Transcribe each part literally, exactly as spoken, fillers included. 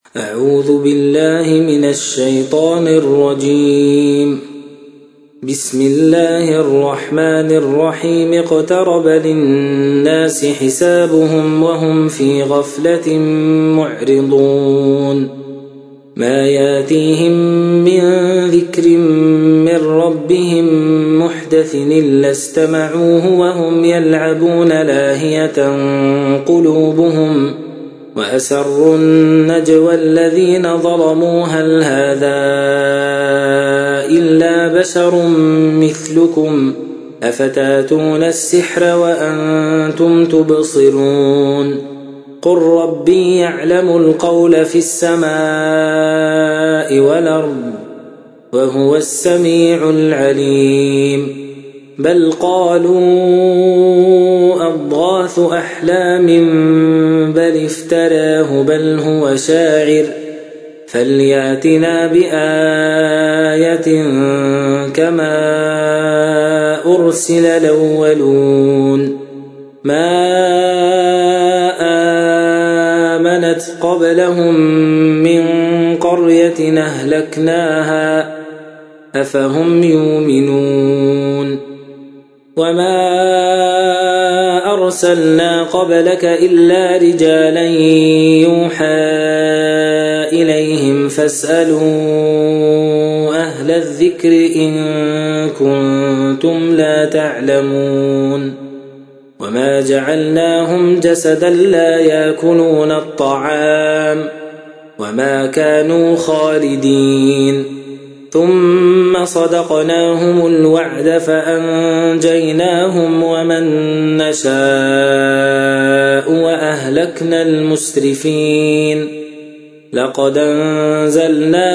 أعوذ بالله من الشيطان الرجيم. بسم الله الرحمن الرحيم. اقترب للناس حسابهم وهم في غفلة معرضون. ما ياتيهم من ذكر من ربهم محدث إلا استمعوه وهم يلعبون لاهية قلوبهم، وأسروا النجوى الذين ظلموا هل هذا إلا بشر مثلكم أفتاتون السحر وأنتم تبصرون. قل ربي يعلم القول في السماء والأرض وهو السميع العليم. بل قالوا أضغاث أحلام بل افتراه بل هو شاعر فلياتنا بآية كما أرسل الأولون. ما آمنت قبلهم من قرية أهلكناها أفهم يؤمنون. وما أرسلنا قبلك إلا رجالا يوحى إليهم فاسألوا أهل الذكر إن كنتم لا تعلمون. وما جعلناهم جسدا لا يأكلون الطعام وما كانوا خالدين. ثم صدقناهم الوعد فأنجيناهم ومن نشاء وأهلكنا المسرفين. لقد أنزلنا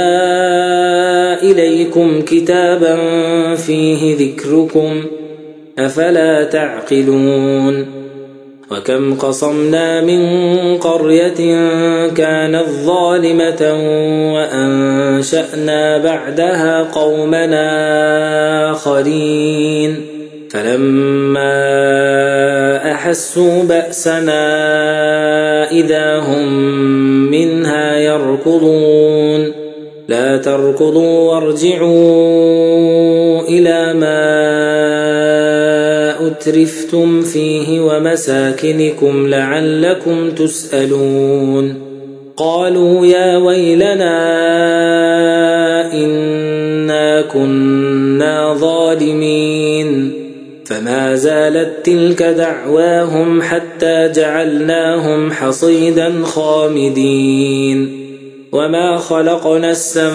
إليكم كتابا فيه ذكركم أفلا تعقلون. وكم قصمنا من قرية كانت ظالمة وأنشأنا بعدها قومنا آخرين فلما أحسوا بأسنا إذا هم منها يركضون. لا تركضوا وارجعوا إلى ما أترفتم فيه ومساكنكم لعلكم تسألون. قالوا يا ويلنا إنا كنا ظالمين. فما زالت تلك دعواهم حتى جعلناهم حصيدا خامدين. وما خلقنا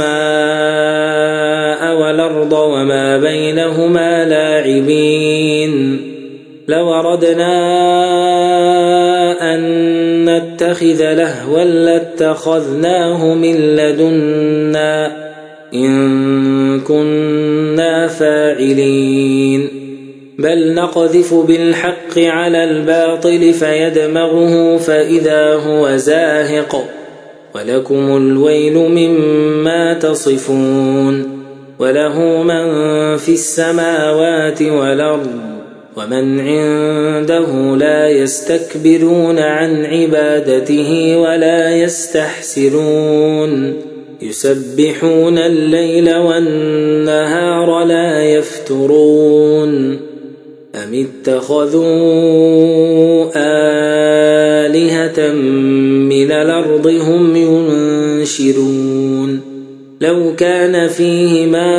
السماء والأرض وما بينهما لاعبين. لو أردنا أن نتخذ لهوا لاتخذناه من لدنا إن كنا فاعلين. بل نقذف بالحق على الباطل فيدمغه فإذا هو زاهق ولكم الويل مما تصفون. وله من في السماوات والأرض ومن عنده لا يستكبرون عن عبادته ولا يستحسرون. يسبحون الليل والنهار لا يفترون. أم اتخذوا آلهة من الأرض هم ينشرون. لو كان فيهما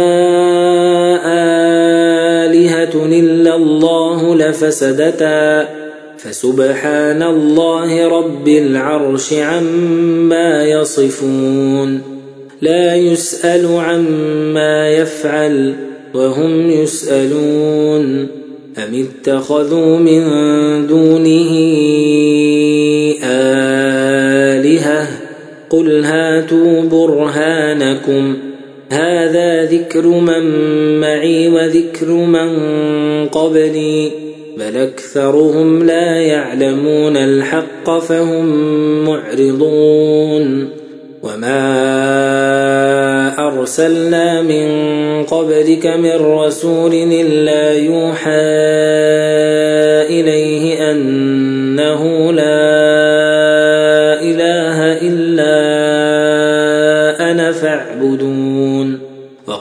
آلهة إلا الله لفسدتا فسبحان الله رب العرش عما يصفون. لا يسأل عما يفعل وهم يسألون. أم اتخذوا من دونه آلهة قل هاتوا برهانكم هذا ذكر من معي وذكر من قبلي بل أكثرهم لا يعلمون الحق فهم معرضون. وما أرسلنا من قبلك من رسول إلا يوحى إليه أنه لا إله إلا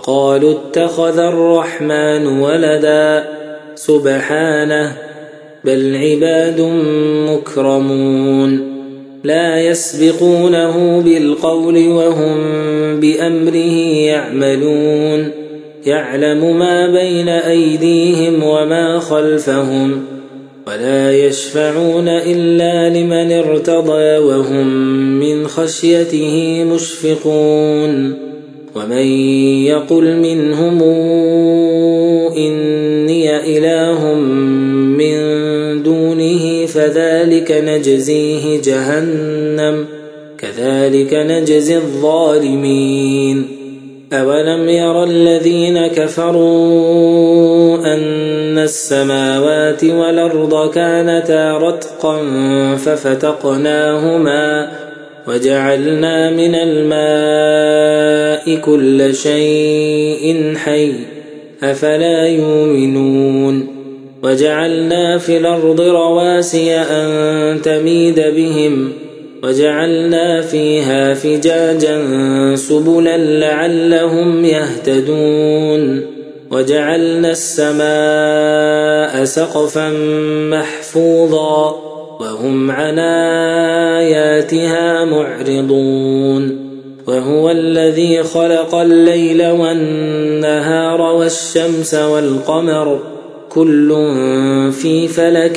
وقالوا اتخذ الرحمن ولدا سبحانه بل عباد مكرمون لا يسبقونه بالقول وهم بأمره يعملون يعلم ما بين أيديهم وما خلفهم ولا يشفعون إلا لمن ارتضى وهم من خشيته مشفقون ومن يقل منهم إني إله من دونه فذلك نجزيه جهنم كذلك نجزي الظالمين أولم ير الذين كفروا أن السماوات والأرض كانتا رتقا ففتقناهما وجعلنا من الماء كل شيء حي أفلا يؤمنون وجعلنا في الأرض رواسي أن تميد بهم وجعلنا فيها فجاجا سبلا لعلهم يهتدون وجعلنا السماء سقفا محفوظا وهم عن آياتها معرضون وهو الذي خلق الليل والنهار والشمس والقمر كل في فلك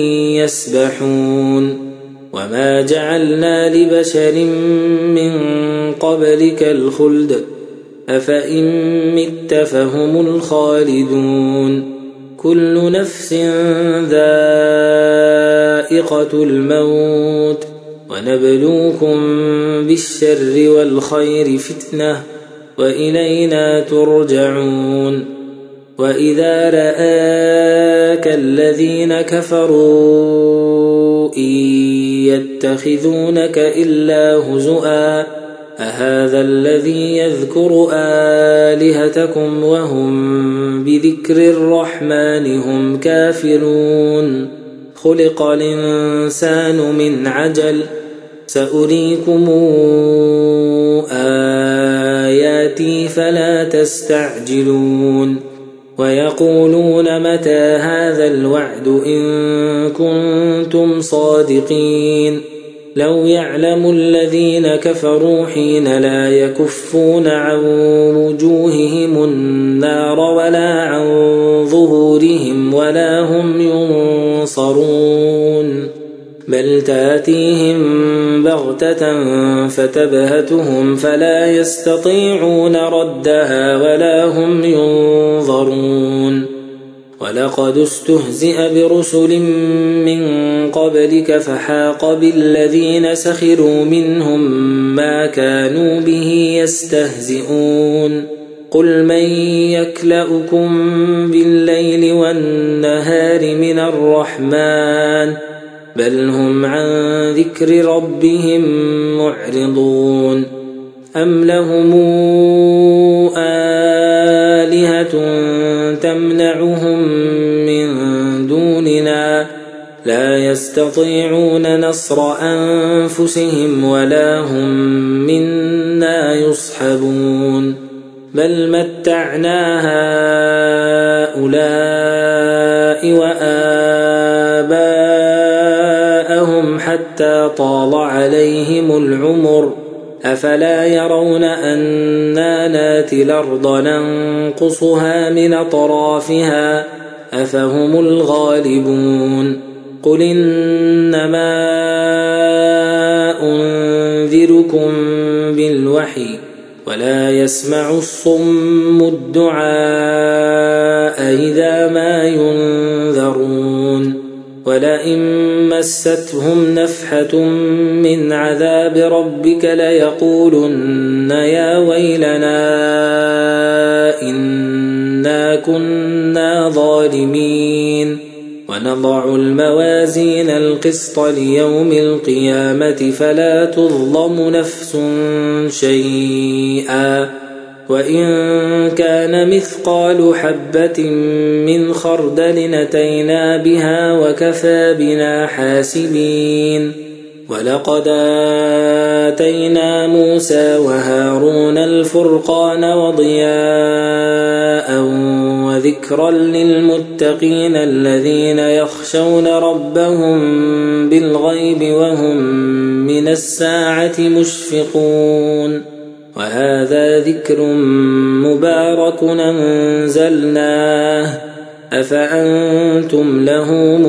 يسبحون وما جعلنا لبشر من قبلك الخلد أفإن مت فهم الخالدون كل نفس ذائقة الموت ونبلوكم بالشر والخير فتنة وإلينا ترجعون وإذا رآك الذين كفروا إن يتخذونك إلا هزؤا أهذا الذي يذكر آلهتكم وهم بذكر الرحمن هم كافرون خلق الإنسان من عجل سأريكم آياتي فلا تستعجلون ويقولون متى هذا الوعد إن كنتم صادقين لو يعلم الذين كفروا حين لا يكفون عن وجوههم النار ولا عن ظهورهم ولا هم ينصرون بل تاتيهم بغتة فتبهتهم فلا يستطيعون ردها ولا هم ينظرون ولقد استهزئ برسل من قبلك فحاق بالذين سخروا منهم ما كانوا به يستهزئون قل من يكلؤكم بالليل والنهار من الرحمن بل هم عن ذكر ربهم معرضون أم لهم آلهة تمنعهم من دوننا لا يستطيعون نصر أنفسهم ولا هم منا يصحبون بل متعنا هؤلاء وآباءهم حتى طال عليهم العمر أفلا يرون أنا ناتي الأرض ننقصها من أطرافها أفهم الغالبون قل إنما أنذركم بالوحي ولا يسمع الصم الدعاء إذا ما ينذرون ولئن مستهم نفحة من عذاب ربك ليقولن يا ويلنا إنا كنا ظالمين ونضع الموازين القسط ليوم القيامة فلا تظلم نفس شيئا وإن كان مثقال حبة من خردل أتينا بها وكفى بنا حاسبين ولقد آتينا موسى وهارون الفرقان وضياء وذكرا للمتقين الذين يخشون ربهم بالغيب وهم من الساعة مشفقون وهذا ذكر مبارك أنزلناه أفأنتم له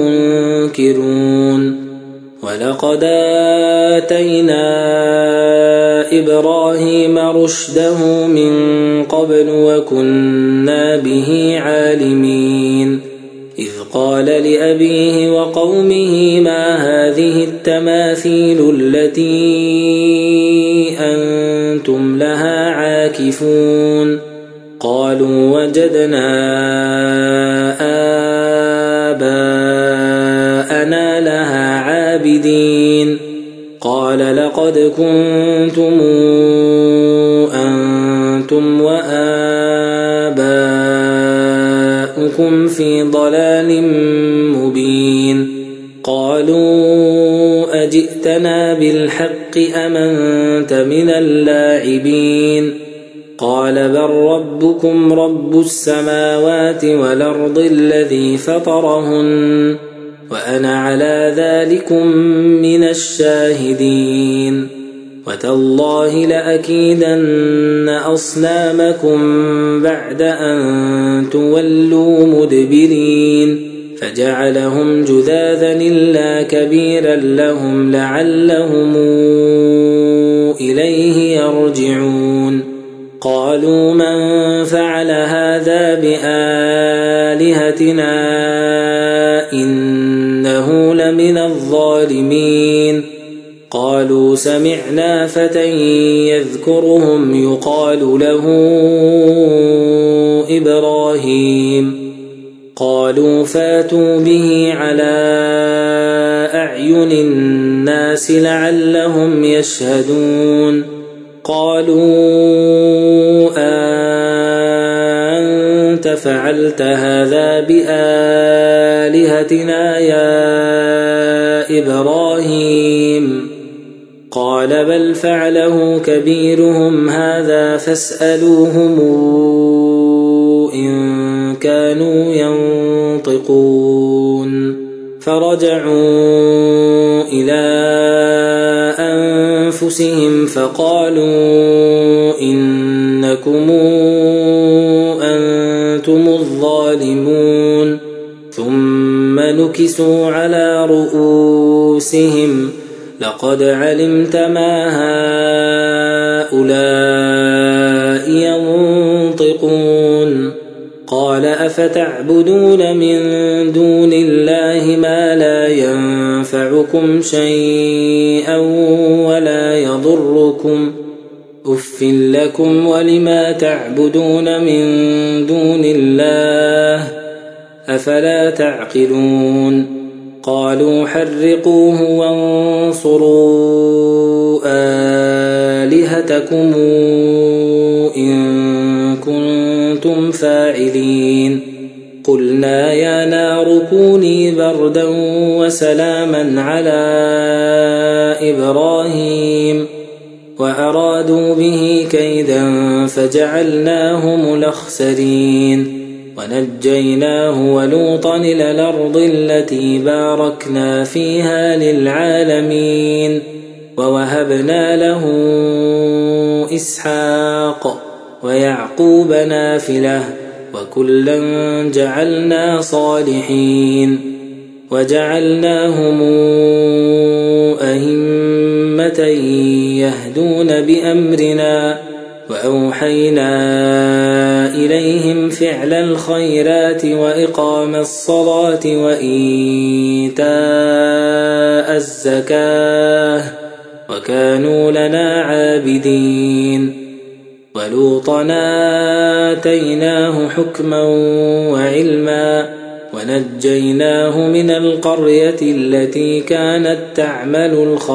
منكرون ولقد آتينا إبراهيم رشده من قبل وكنا به عالمين إذ قال لأبيه وقومه ما هذه التماثيل التي أنتم لها عاكفون قالوا وجدنا آباءنا لها عابدين قال لقد كنتم أنتم وآباؤكم في ضلال مبين قالوا أجئتنا بالحق أم أنت من اللاعبين قال بل ربكم رب السماوات والأرض الذي فطرهن وأنا على ذلكم من الشاهدين وتالله لأكيدن أصنامكم بعد أن تولوا مدبرين فجعلهم جذاذا إلا كبيرا لهم لعلهم إليه يرجعون قالوا من فعل هذا بآلهتنا إنه لمن الظالمين قالوا سمعنا فتى يذكرهم يقال له إبراهيم قالوا فاتوا به على أعين الناس لعلهم يشهدون قالوا أنت فعلت هذا بآلهتنا يا إبراهيم قال بل فعله كبيرهم هذا فاسألوهم إن كانوا ينطقون فرجعوا إلى أنفسهم فقالوا إنكم أنتم الظالمون ثم نكسوا على رؤوسهم لقد علمت ما هؤلاء ينطقون قال أفتعبدون من دون الله ما لا ينفعكم شيئا ولا يضركم أف لكم ولما تعبدون من دون الله أفلا تعقلون قالوا حرقوه وانصروا آلهتكم إن كنتم فاعلين قلنا يا نار كوني بردا وسلاما على إبراهيم وأرادوا به كيدا فجعلناهم الأخسرين ونجيناه ولوطا إلى الأرض التي باركنا فيها للعالمين ووهبنا له إسحاق ويعقوب نافلة وكلا جعلنا صالحين وجعلناهم أئمة يهدون بأمرنا وأوحينا إليهم فعل الخيرات وإقام الصلاة وإيتاء الزكاة وكانوا لنا عابدين ولوطا آتيناه حكما وعلما ونجيناه من القرية التي كانت تعمل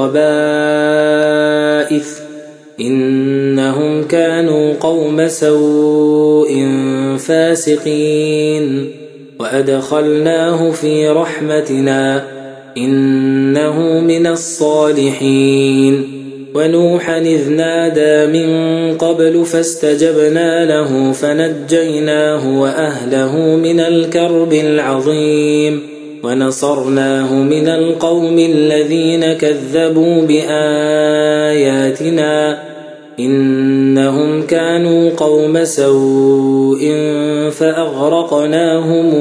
الخبائث إنهم كانوا قوم سوء فاسقين وأدخلناه في رحمتنا إنه من الصالحين ونوحا إذ نادى من قبل فاستجبنا له فنجيناه وأهله من الكرب العظيم ونصرناه من القوم الذين كذبوا بآياتنا إنهم كانوا قوم سوء فأغرقناهم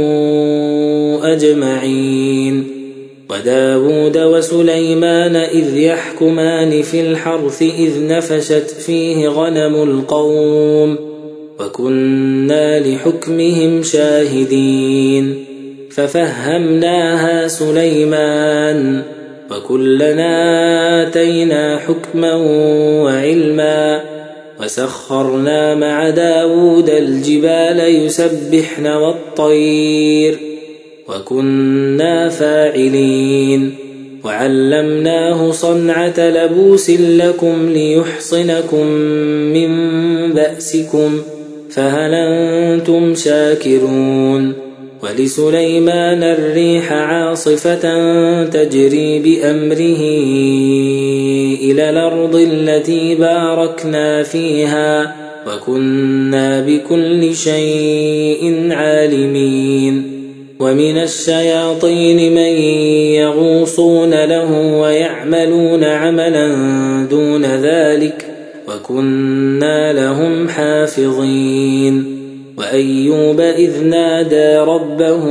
أجمعين وداود وسليمان إذ يحكمان في الحرث إذ نفشت فيه غنم القوم وكنا لحكمهم شاهدين ففهمناها سليمان وكلنا آتينا حكما وعلما وسخرنا مع داود الجبال يسبحن والطير وكنا فاعلين وعلمناه صنعة لبوس لكم ليحصنكم من بأسكم فهل أنتم شاكرون ولسليمان الريح عاصفة تجري بأمره إلى الأرض التي باركنا فيها وكنا بكل شيء عالمين ومن الشياطين من يغوصون له ويعملون عملا دون ذلك وكنا لهم حافظين وأيوب إذ نادى ربه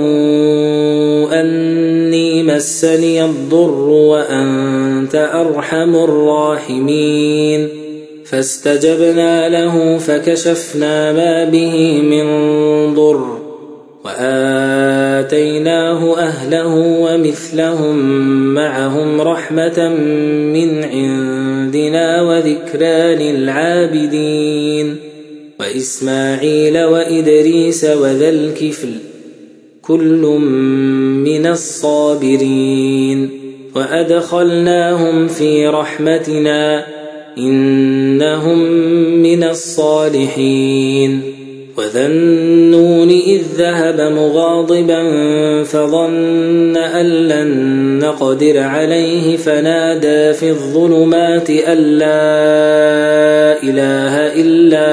أني مسني الضر وأنت أرحم الراحمين فاستجبنا له فكشفنا ما به من ضر وآتيناه أهله ومثلهم معهم رحمة من عندنا وذكرى للعابدين وإسماعيل وإدريس وذا الكفل كل من الصابرين وأدخلناهم في رحمتنا إنهم من الصالحين وذا النون إذ ذهب مغاضبا فظن أن لن نقدر عليه فنادى في الظلمات أن لا إله إلا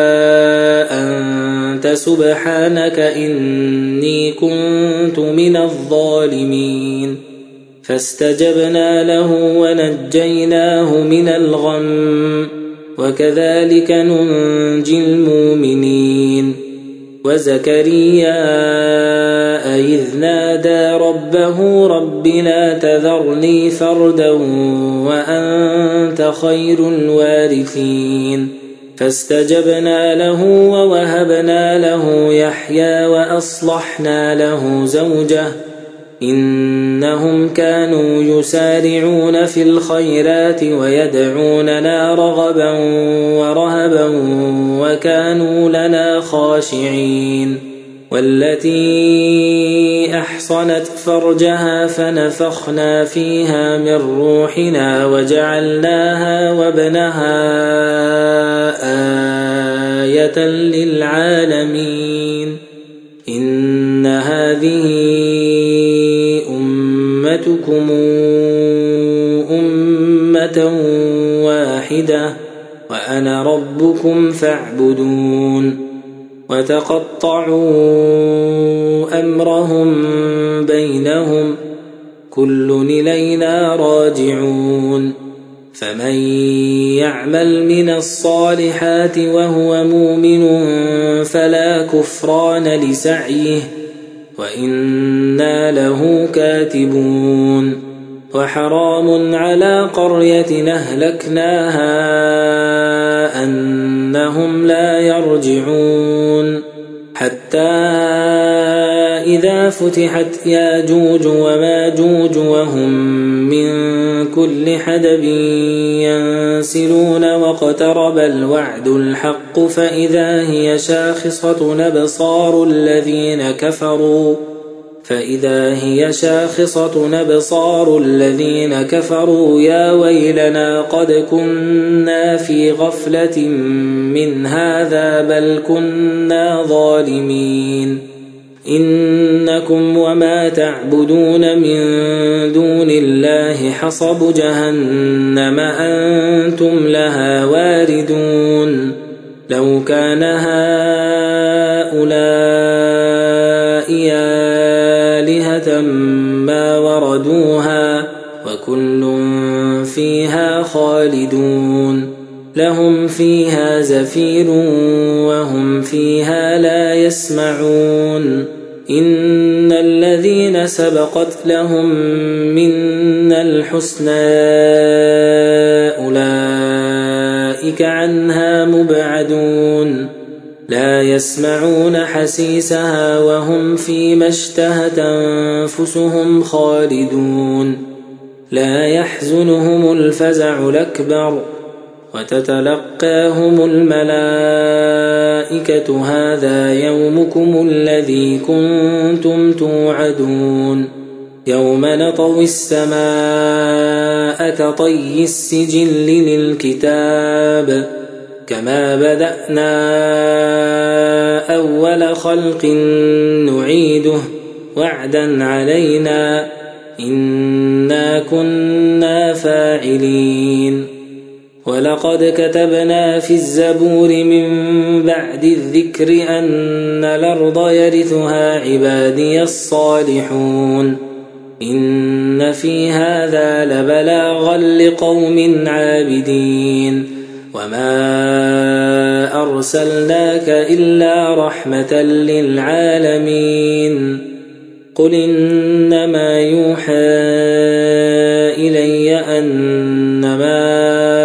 أنت سبحانك إني كنت من الظالمين فاستجبنا له ونجيناه من الغم وكذلك ننجي المؤمنين وزكريا إذ نادى ربه رب لا تذرني فردا وأنت خير الوارثين فاستجبنا له ووهبنا له يحيى وأصلحنا له زوجه إنهم كانوا يسارعون في الخيرات ويدعوننا رغبا ورهبا وكانوا لنا خاشعين والتي أحصنت فرجها فنفخنا فيها من روحنا وجعلناها وابنها آية للعالمين إن هذه أمتكم أمة واحدة وأنا ربكم فاعبدون وتقطعوا أمرهم بينهم كل إلينا راجعون فمن يعمل من الصالحات وهو مؤمن فلا كفران لسعيه وإنا له كاتبون وحرام على قرية أهلكناها أنهم لا يرجعون حتى إذا فتحت ياجوج وماجوج وهم من كل حدب ينسلون واقترب الوعد الحق فإذا هي شاخصة أبصار الذين كفروا فإذا هي شاخصة أبصار الذين كفروا يا ويلنا قد كنا في غفلة من هذا بل كنا ظالمين إنكم وما تعبدون من دون الله حصب جهنم أنتم لها واردون لو كان هؤلاء آلهة ما وردوها وكل فيها خالدون لهم فيها زفير وهم فيها لا يسمعون إن الذين سبقت لهم منا الحسنى أولئك عنها مبعدون لا يسمعون حسيسها وهم فيما اشتهت أنفسهم خالدون لا يحزنهم الفزع الأكبر وتتلقاهم الملائكة هذا يومكم الذي كنتم توعدون يوم نطوي السماء كطي السجل للكتاب كما بدأنا أول خلق نعيده وعدا علينا إنا كنا فاعلين ولقد كتبنا في الزبور من بعد الذكر أن الأرض يرثها عبادي الصالحون إن في هذا لبلاغا لقوم عابدين وما أرسلناك إلا رحمة للعالمين قل إنما يوحى إلي أنما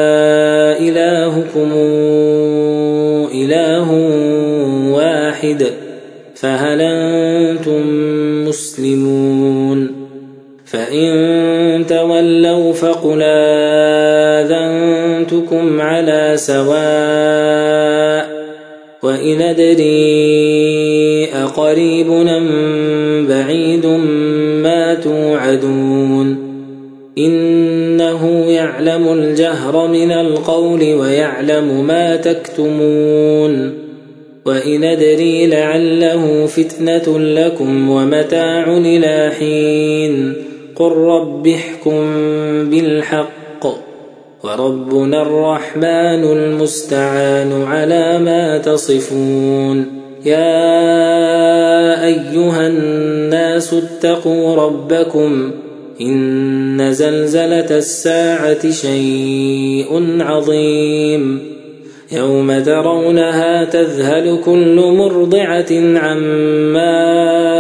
إلهكم إله واحد فهل أنتم مسلمون فإن تولوا فقل آذنتكم على سواء وإن أدري أقريب أم بعيد ما توعدون إنه يعلم الجهر من القول ويعلم ما تكتمون وإن أدري لعله فتنة لكم ومتاع إلى حين قل رب احكم بالحق وربنا الرحمن المستعان على ما تصفون يا أيها الناس اتقوا ربكم إن زلزلة الساعة شيء عظيم يوم ترونها تذهل كل مرضعة عما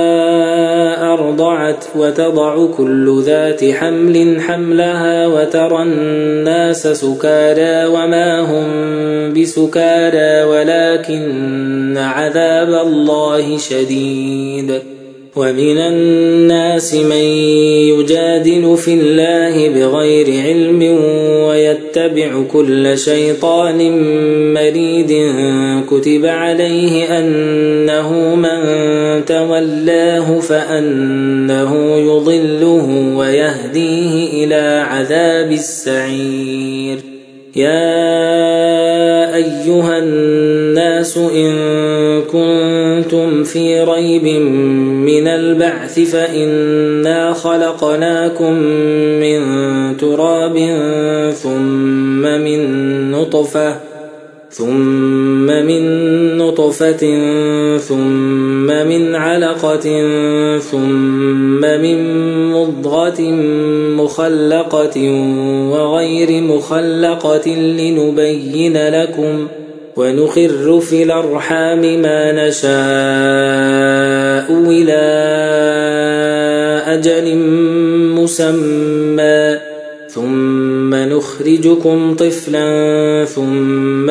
أرضعت وتضع كل ذات حمل حملها وترى الناس سكارى وما هم بسكارى ولكن عذاب الله شديد ومن الناس من يجادل في الله بغير علم ويتبع كل شيطان مريد كتب عليه أنه من تولاه فأنه يضله ويهديه إلى عذاب السعير يا أيها الناس إن كنتم في ريب من البعث فإنا خلقناكم من تراب ثم من نطفة ثم من نطفة ثم من علقة ثم من مضغة مخلقة وغير مخلقة لنبين لكم ونخر في الأرحام ما نشاء إلى أجل مسمى ثم نخرجكم طفلا ثم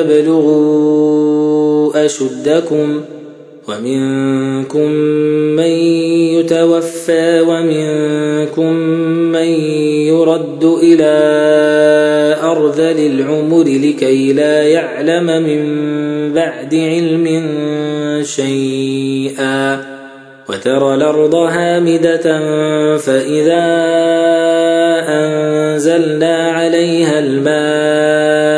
لتبلغوا أشدكم ومنكم من يتوفى ومنكم من يرد إلى أرذل العمر لكي لا يعلم من بعد علم شيئا وترى الأرض هامدة فإذا أنزلنا عليها الماء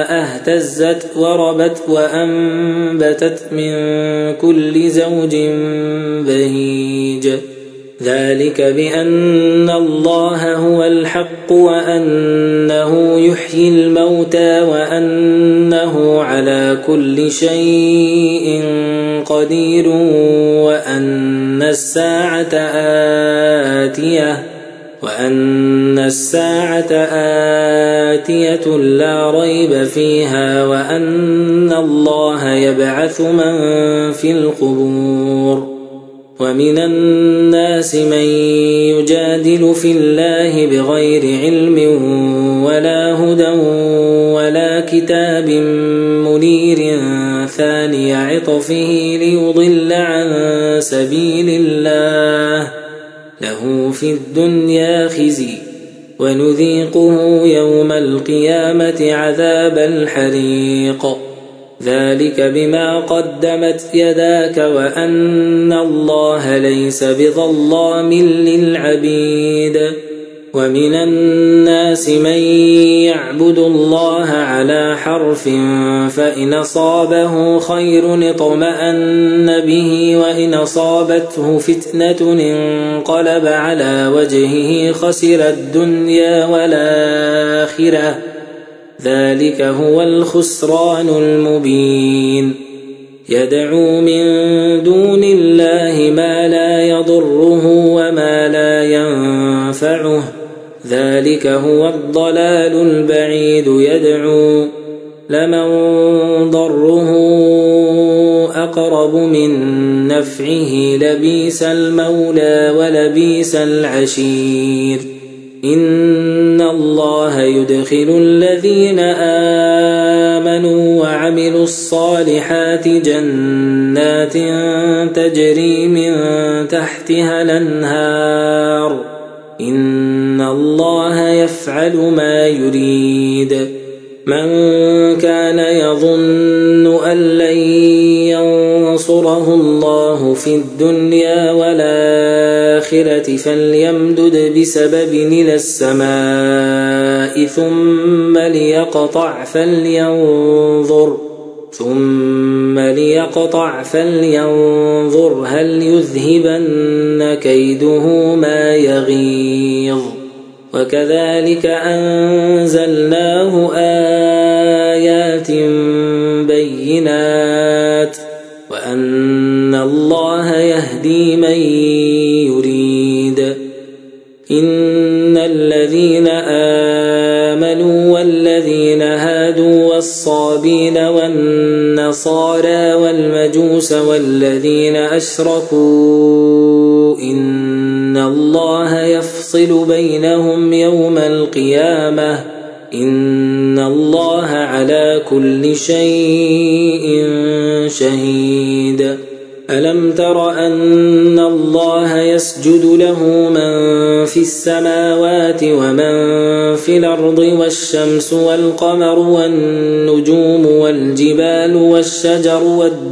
اهتزت وربت وأنبتت من كل زوج بهيج ذلك بأن الله هو الحق وأنه يحيي الموتى وأنه على كل شيء قدير وأن الساعة آتية وأن الساعة آتية لا ريب فيها وأن الله يبعث من في القبور ومن الناس من يجادل في الله بغير علم ولا هدى ولا كتاب منير ثاني عطفه ليضل عن سبيل الله له في الدنيا خزي ونذيقه يوم القيامة عذاب الحريق ذلك بما قدمت يداك وأن الله ليس بظلام للعبيد ومن الناس من يعبد الله على حرف فإن أصابه خير اطمأن به وإن أصابته فتنة انقلب على وجهه خسر الدنيا والآخرة ذلك هو الخسران المبين يدعو من دون الله ما لا يضره وما لا ينفعه ذلك هو الضلال البعيد يدعو لمن ضره أقرب من نفعه لبيس المولى ولبيس العشير إن الله يدخل الذين آمنوا وعملوا الصالحات جنات تجري من تحتها الأنهار إن الله يفعل ما يريد من كان يظن أن لن ينصره الله في الدنيا والآخرة فليمدد بسبب إلى السماء ثم ليقطع فلينظر ثم ليقطع فلينظر هل يذهبن كيده ما يغيظ وكذلك أنزلناه آيات بينات وأن الله يهدي من يريد إن الذين آمنوا والذين هادوا والصابين والنصارى والمجوس والذين أشركوا إن الله يفصل بينهم يوم القيامة إن الله على كل شيء شهيد ألم تر أن الله يسجد له من في السماوات ومن في الأرض والشمس والقمر والنجوم والجبال والشجر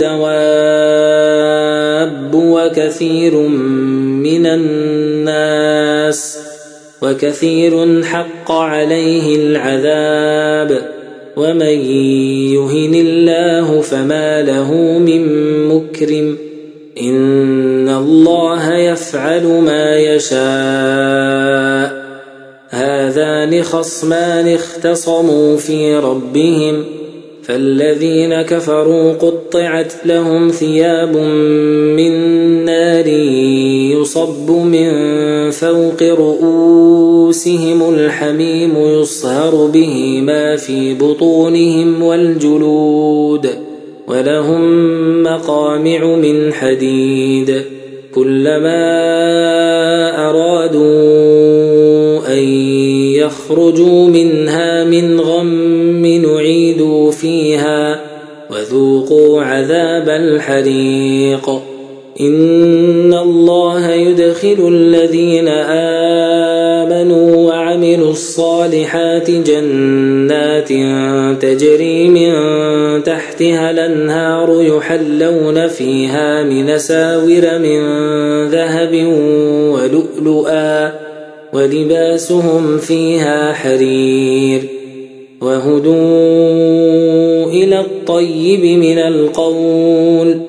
والدواب وكثير من الناس وكثير حق عليه العذاب ومن يهن الله فما له من مكرم إن الله يفعل ما يشاء هذان خصمان اختصموا في ربهم فالذين كفروا قطعت لهم ثياب من نار يصب من فوق رؤوسهم الحميم يصهر به ما في بطونهم والجلود ولهم مقامع من حديد كلما أرادوا أن يخرجوا منها من غم نعيدوا فيها وذوقوا عذاب الحريق إن الله يدخل الذين آمنوا وعملوا الصالحات جنات تجري من تحتها الأنهار يحلون فيها من أساور من ذهب ولؤلؤا ولباسهم فيها حرير وهدوا إلى الطيب من القول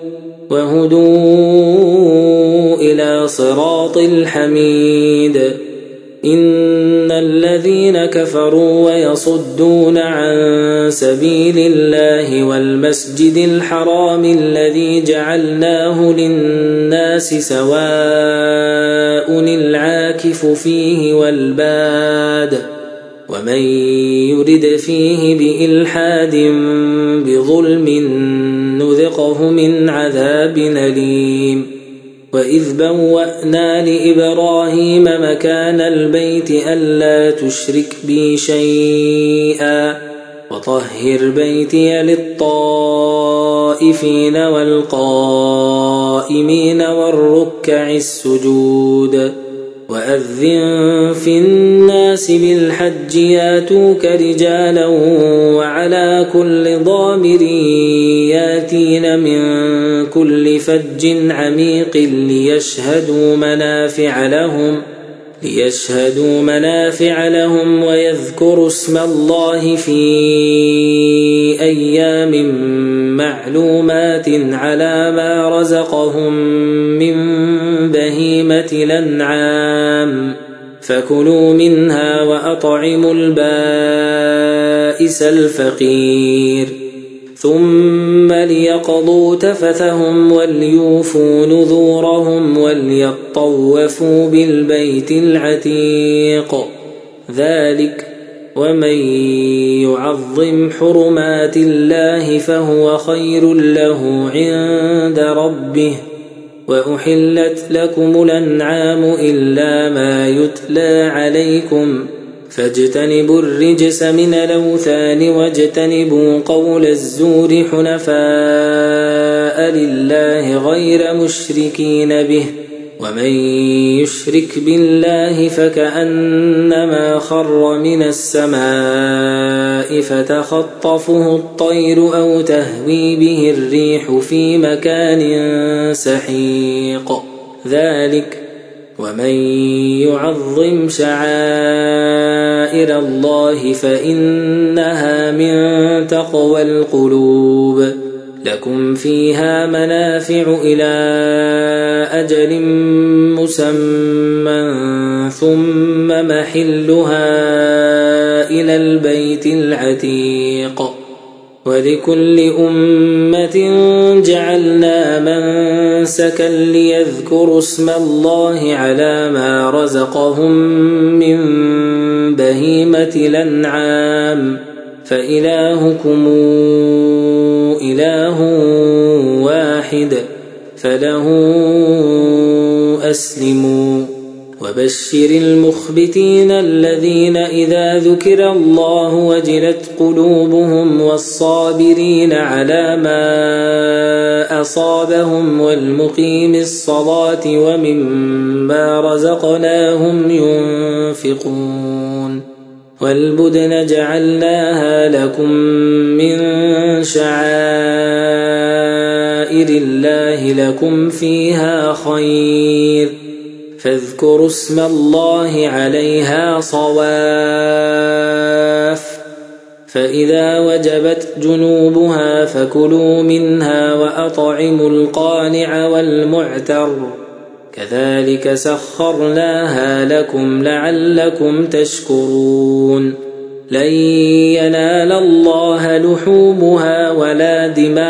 وهدوا إلى صراط الحميد. إن الذين كفروا ويصدون عن سبيل الله والمسجد الحرام الذي جعلناه للناس سواء العاكف فيه والباد ومن يرد فيه بإلحاد بظلم نذقه من عذاب أليم. وإذ بوأنا لإبراهيم مكان البيت ألا تشرك بي شيئا وطهر بيتي للطائفين والقائمين والركع السجود. وأذن في الناس بالحج ياتوك رجالا وعلى كل ضامر ياتين من كل فج عميق ليشهدوا منافع لهم ليشهدوا منافع لهم ويذكروا اسم الله في أيام معلومات على ما رزقهم من بهيمة الأنعام فكلوا منها وأطعموا البائس الفقير ثم ليقضوا تفثهم وليوفوا نذورهم وليطوفوا بالبيت العتيق. ذلك ومن يعظم حرمات الله فهو خير له عند ربه. وأحلت لكم الأنعام إلا ما يتلى عليكم فاجتنبوا الرجس من الأوثان واجتنبوا قول الزور حنفاء لله غير مشركين به. ومن يشرك بالله فكأنما خر من السماء فتخطفه الطير أو تهوي به الريح في مكان سحيق. ذلك ومن يعظم شعائر الله فإنها من تقوى القلوب. لكم فيها منافع إلى أجل مسمى ثم محلها إلى البيت العتيق. ولكل أمة جعلنا منسكا ليذكروا اسم الله على ما رزقهم من بهيمة الأنعام فإلهكم إله واحد فله أسلموا. وبشر المخبتين الذين إذا ذكر الله وجلت قلوبهم والصابرين على ما أصابهم والمقيم الصلاة ومما رزقناهم ينفقون. والبدن جعلناها لكم من شعائر الله لكم فيها خير فاذكروا اسم الله عليها صواف. فإذا وجبت جنوبها فكلوا منها وأطعموا القانع والمعتر كذلك سخرناها لكم لعلكم تشكرون. لن ينال الله لحومها ولا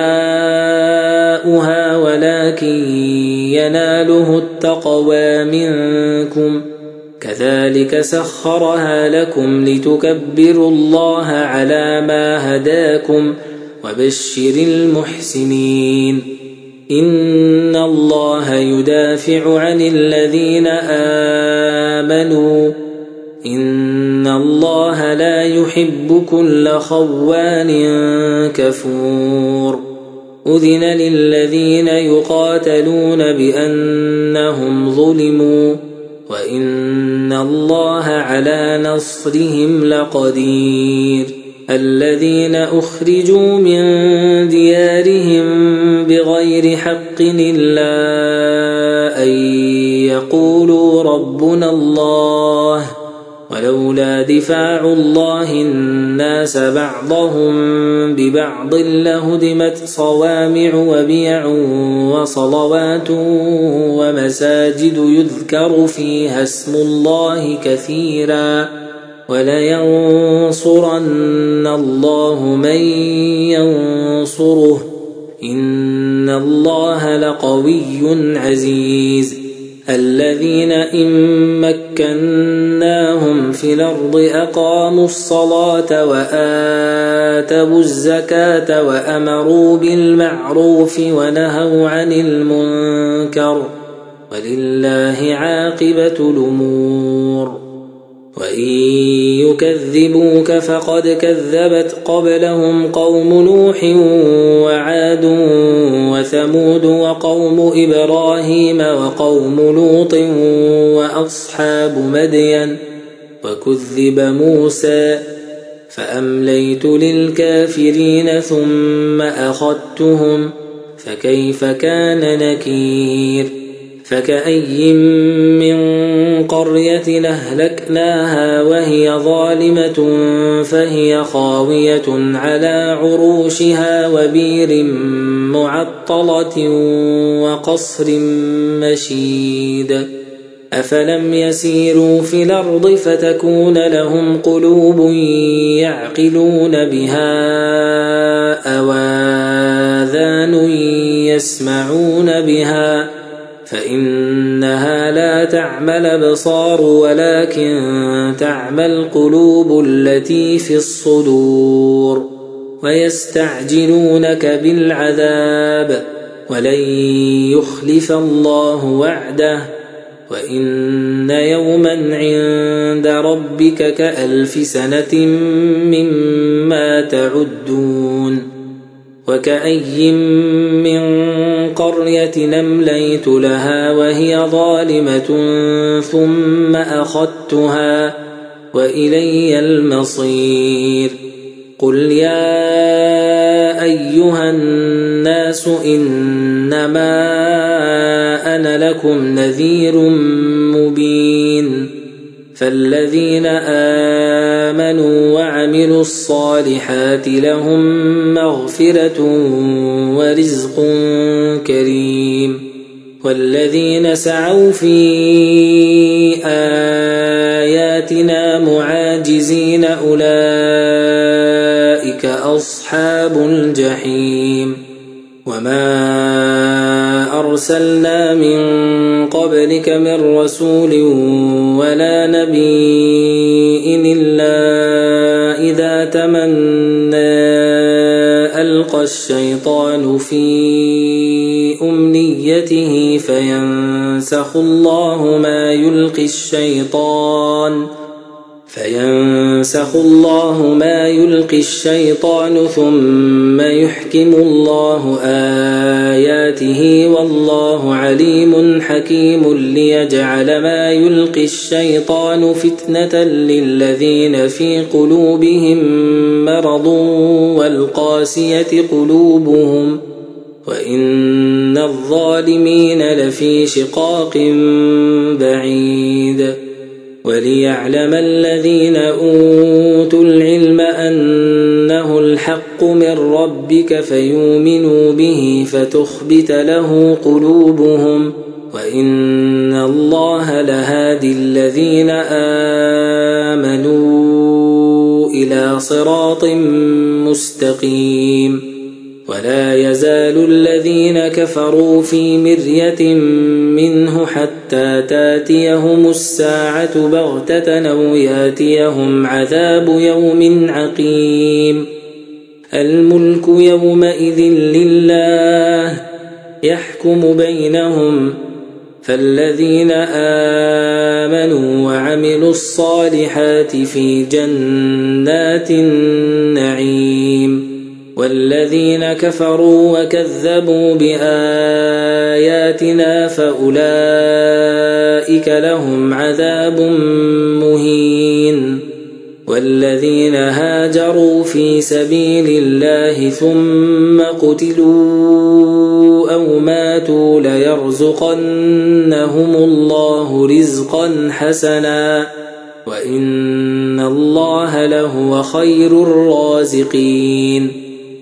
دماؤها ولكن يناله التقوى منكم كذلك سخرها لكم لتكبروا الله على ما هداكم وبشر المحسنين. إن الله يدافع عن الذين آمنوا إن الله لا يحب كل خوان كفور. أذن للذين يقاتلون بأنهم ظلموا وإن الله على نصرهم لقدير. الذين أخرجوا من ديارهم بغير حق إلا أن يقولوا ربنا الله ولولا دفاع الله الناس بعضهم ببعض لهدمت صوامع وبيع وصلوات ومساجد يذكر فيها اسم الله كثيرا ولينصرن الله من ينصره إن الله لقوي عزيز الذين إن مكناهم في الأرض أقاموا الصلاة وآتوا الزكاة وأمروا بالمعروف ونهوا عن المنكر ولله عاقبة الأمور وإن يكذبوك فقد كذبت قبلهم قوم نوح وعاد وثمود وقوم إبراهيم وقوم لوط وأصحاب مدين وكذب موسى فأمليت للكافرين ثم أخذتهم فكيف كان نكير فكأي من قرية أهلكناها وهي ظالمة فهي خاوية على عروشها وبير معطلة وقصر مشيد أفلم يسيروا في الأرض فتكون لهم قلوب يعقلون بها أو آذان يسمعون بها فإنها لا تعمى الأبصار ولكن تعمى القلوب التي في الصدور ويستعجلونك بالعذاب ولن يخلف الله وعده وإن يوما عند ربك كألف سنة مما تعدون وكأي من قرية أمليت لها وهي ظالمة ثم أخذتها وإلي المصير قل يا أيها الناس إنما أنا لكم نذير مبين فالذين آمنوا وعملوا الصالحات لهم مغفرة ورزق كريم والذين سعوا في آياتنا معاجزين أولئك أصحاب الجحيم وما أرسلنا من قبلك من رسول ولا نبي إلا إذا تمنى ألقى الشيطان في أمنيته فينسخ الله ما يلقي الشيطان فينسخ الله ما يلقي الشيطان ثم يحكم الله آياته والله عليم حكيم ليجعل ما يلقي الشيطان فتنة للذين في قلوبهم مرض والقاسية قلوبهم وإن الظالمين لفي شقاق بعيد وليعلم الذين أوتوا العلم أنه الحق من ربك فيؤمنوا به فتخبت له قلوبهم وإن الله لهادي الذين آمنوا إلى صراط مستقيم ولا يزال الذين كفروا في مرية منه حتى تاتيهم الساعة بغتة أو ياتيهم عذاب يوم عقيم الملك يومئذ لله يحكم بينهم فالذين آمنوا وعملوا الصالحات في جنات النعيم والذين كفروا وكذبوا بآياتنا فأولئك لهم عذاب مهين والذين هاجروا في سبيل الله ثم قتلوا أو ماتوا ليرزقنهم الله رزقا حسنا وإن الله لهو خير الرازقين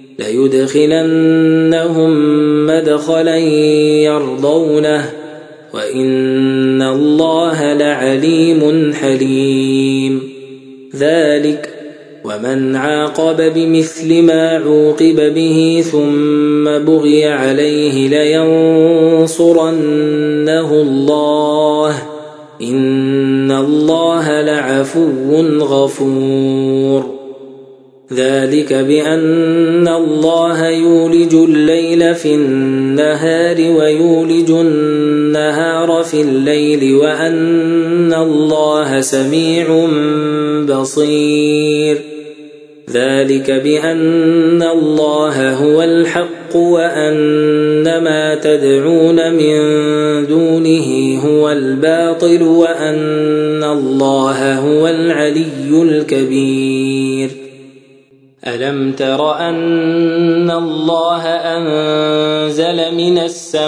ليدخلنهم مدخلا يرضونه وإن الله لعليم حليم ذلك ومن عاقب بمثل ما عوقب به ثم بغي عليه لينصرنه الله إن الله لعفو غفور ذلك بأن الله يولج الليل في النهار ويولج النهار في الليل وأن الله سميع بصير ذلك بأن الله هو الحق وأن ما تدعون من دونه هو الباطل وأن الله هو العلي الكبير ألم تر أن الله أنزل من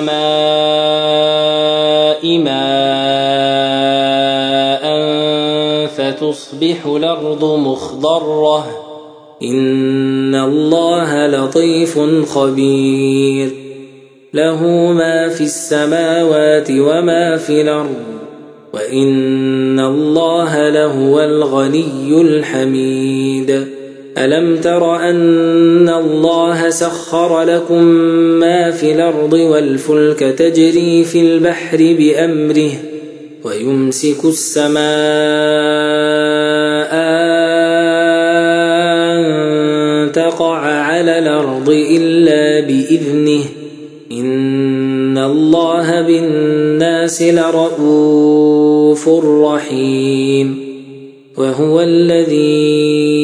السماء ماء فتصبح الأرض مخضرة إن الله لطيف خبير له ما في السماوات وما في الأرض وإن الله لهو الغني الحميد ألم تر أن الله سخر لكم ما في الأرض والفلك تجري في البحر بأمره ويمسك السماء أن تقع على الأرض إلا بإذنه إن الله بالناس لرءوف رحيم وهو الذي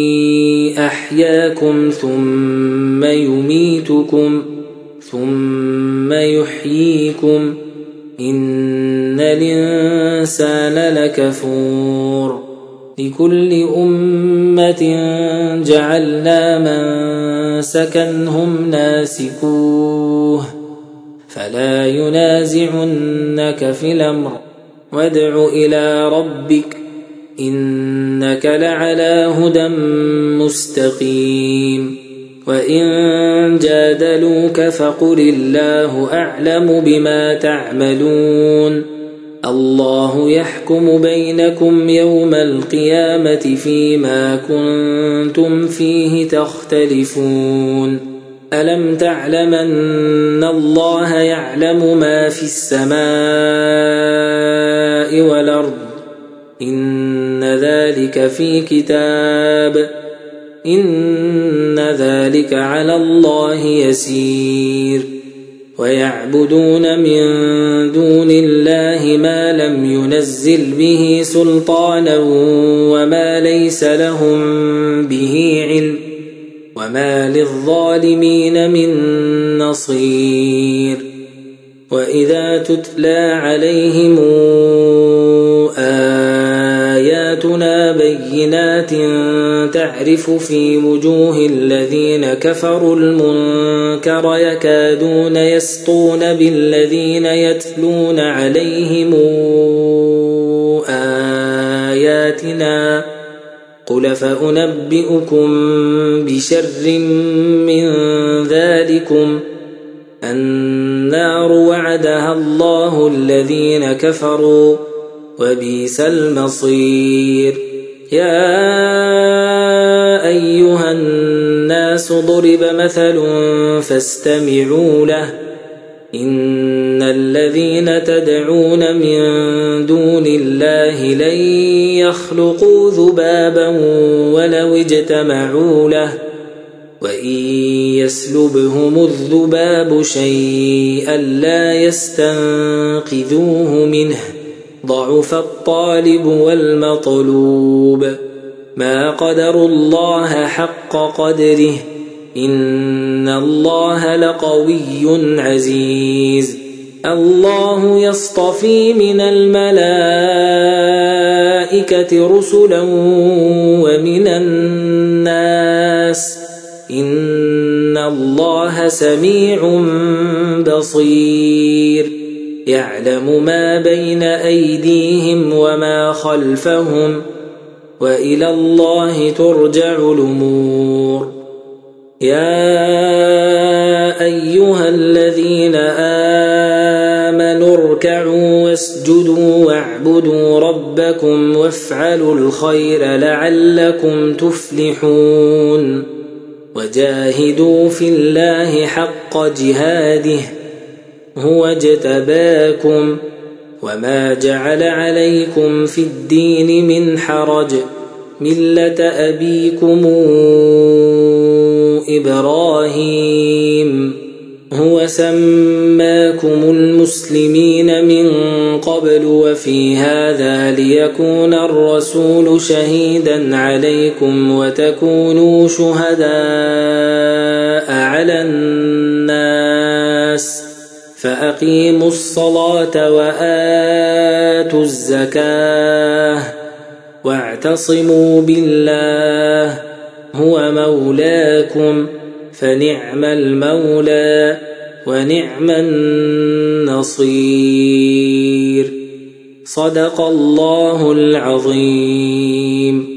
أحياكم ثم يميتكم ثم يحييكم إن الإنسان لكفور لكل أمة جعلنا منسكا هم ناسكوه فلا ينازعنك في الأمر وادع إلى ربك إنك لعلى هدى مستقيم وإن جادلوك فقل الله أعلم بما تعملون الله يحكم بينكم يوم القيامة فيما كنتم فيه تختلفون ألم تعلم أن الله يعلم ما في السماء والأرض إن ذلك في كتاب إن ذلك على الله يسير ويعبدون من دون الله ما لم ينزل به سلطانا وما ليس لهم به علم وما للظالمين من نصير وإذا تتلى عليهم آياتنا بينات تعرف في وجوه الذين كفروا المنكر يكادون يسطون بالذين يتلون عليهم آياتنا قل فأنبئكم بشر من ذلكم النار وعدها الله الذين كفروا وبئس المصير يا أيها الناس ضرب مثل فاستمعوا له إن الذين تدعون من دون الله لن يخلقوا ذبابا ولو اجتمعوا له وإن يسلبهم الذباب شيئا لا يستنقذوه منه ضعف الطالب والمطلوب ما قدروا الله حق قدره إن الله لقوي عزيز الله يصطفي من الملائكة رسلا ومن الناس إن الله سميع بصير يعلم ما بين أيديهم وما خلفهم وإلى الله ترجع الأمور. يا أيها الذين آمنوا اركعوا واسجدوا واعبدوا ربكم وافعلوا الخير لعلكم تفلحون. وجاهدوا في الله حق جهاده هو اجتباكم وما جعل عليكم في الدين من حرج ملة أبيكم إبراهيم هو سماكم المسلمين من قبل وفي هذا ليكون الرسول شهيدا عليكم وتكونوا شهداء على الناس فأقيموا الصلاة وآتوا الزكاة واعتصموا بالله هو مولاكم فنعم المولى ونعم النصير. صدق الله العظيم.